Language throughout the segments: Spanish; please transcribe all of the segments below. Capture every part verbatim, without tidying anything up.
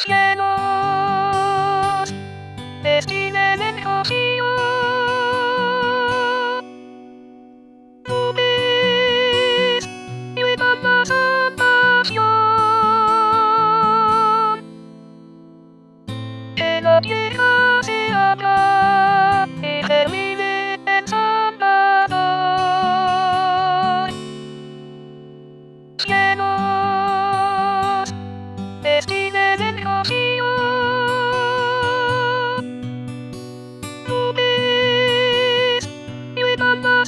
cielos destinen en rocío, nubes llevan la salvación, que la tierra se abra y germine el Salvador. Cielos destinen en rocío, nubes llevan la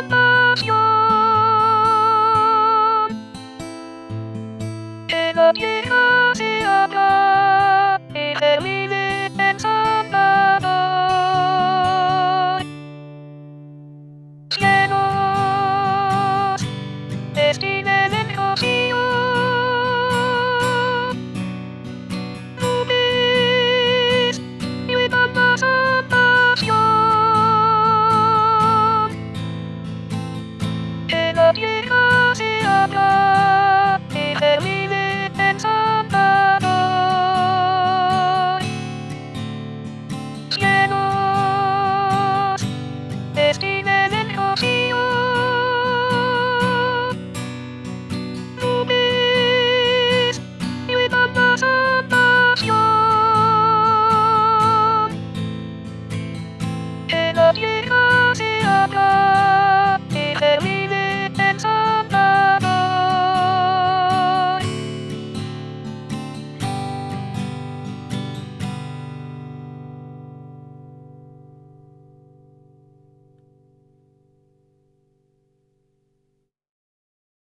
salvación, que la tierra se abra y germine el Salvador. Cielos destinen en rocío, nubes llevan la salvación, que la tierra se abra